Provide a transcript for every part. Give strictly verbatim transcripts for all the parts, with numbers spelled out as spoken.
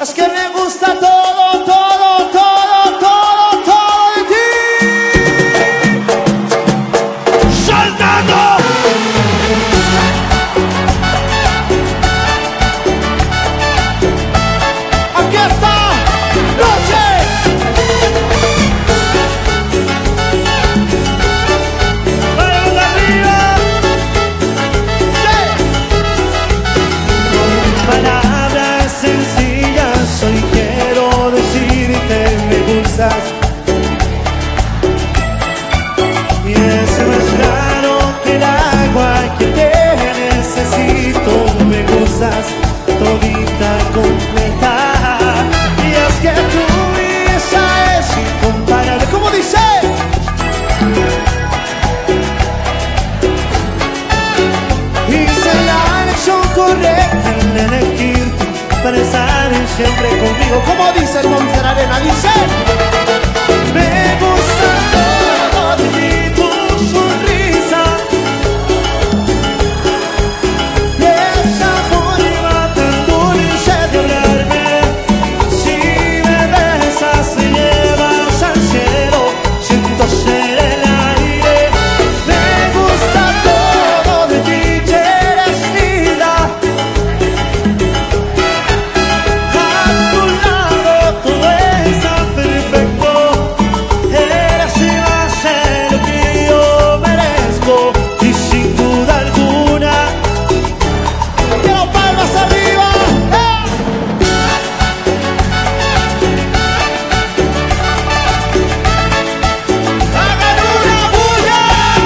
Es que me gusta todo, todo, todo, todo, todo de ti. ¡Saltando! Aquí está Noche. ¡Vamos arriba! ¡Sí! Con palabras sencillas hoy quiero decirte me gustas. Y es más claro que el agua que te necesito. Me gustas todita completa. Y es que tu belleza es incomparable. ¿Cómo dice? Hice la elección correcta en elegirte para estar siempre conmigo. ¿Cómo dice el Monster Arena? Dice. Me gusta todo de ti, tu sonrisa y esa forma tan dulce de hablarme. Si me besas me llevas al cielo, siento ser el aire. Me gusta todo de ti, que eres vida. A tu lado todo está perfecto. Eres y va a ser lo que yo merezco. Y sin duda alguna ¡Quiero palmas arriba! ¡Eh! ¡Hagan una bulla!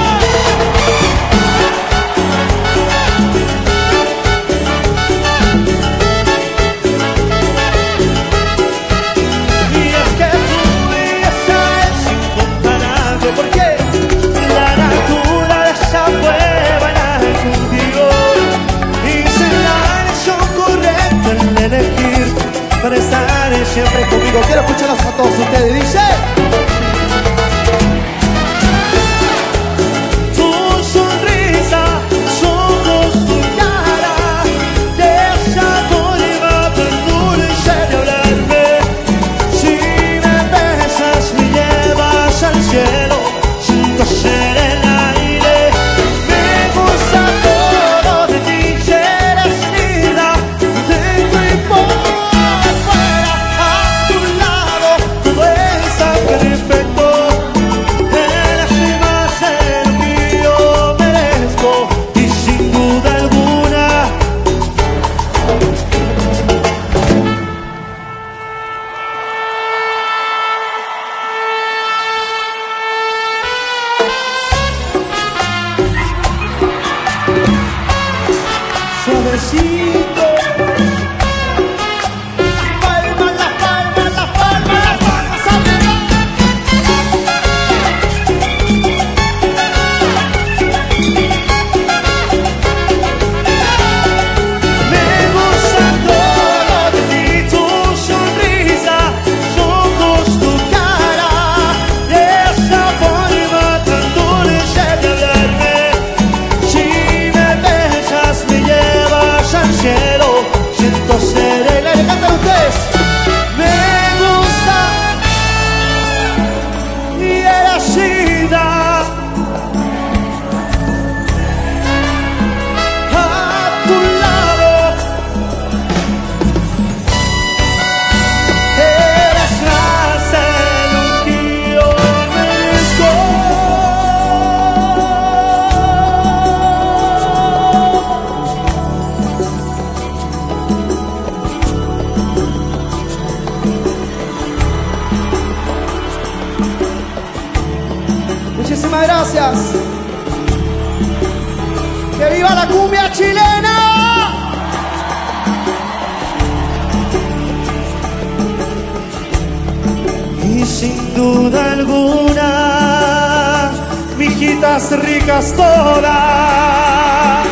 Y es que tu belleza es incomparable, porque la naturaleza fue bailar contigo. Hice la elección correcta en elegir para estar siempre conmigo. Quiero escucharlos a todos ustedes. Dice. Tu sonrisa, tus ojos, tu cara, y esa forma tan dulce de hablarme. Si me besas me llevas al cielo, siento ser el aire. Me gusta todo de ti, que eres vida. Dentro y por fuera, a tu lado todo está perfecto. Eres y más de lo que yo merezco. Y sin duda alguna suavecito. Palmas, las palmas, las palmas, las palmas arriba. Me gusta todo de ti, tu sonrisa, tus ojos, tu cara, y esa forma tan dulce de hablarme. Si me besas me llevas al cielo, siento ser el aire. Canten ustedes. Me gusta y eres vida. A tu lado eres más de lo que yo merezco. Muchísimas gracias. ¡Que viva la cumbia chilena! Y sin duda alguna, mijitas ricas todas.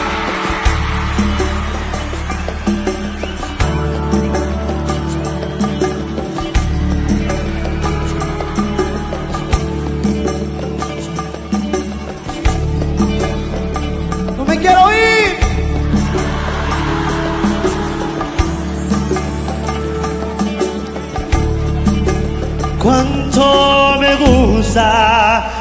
cuánto me gusta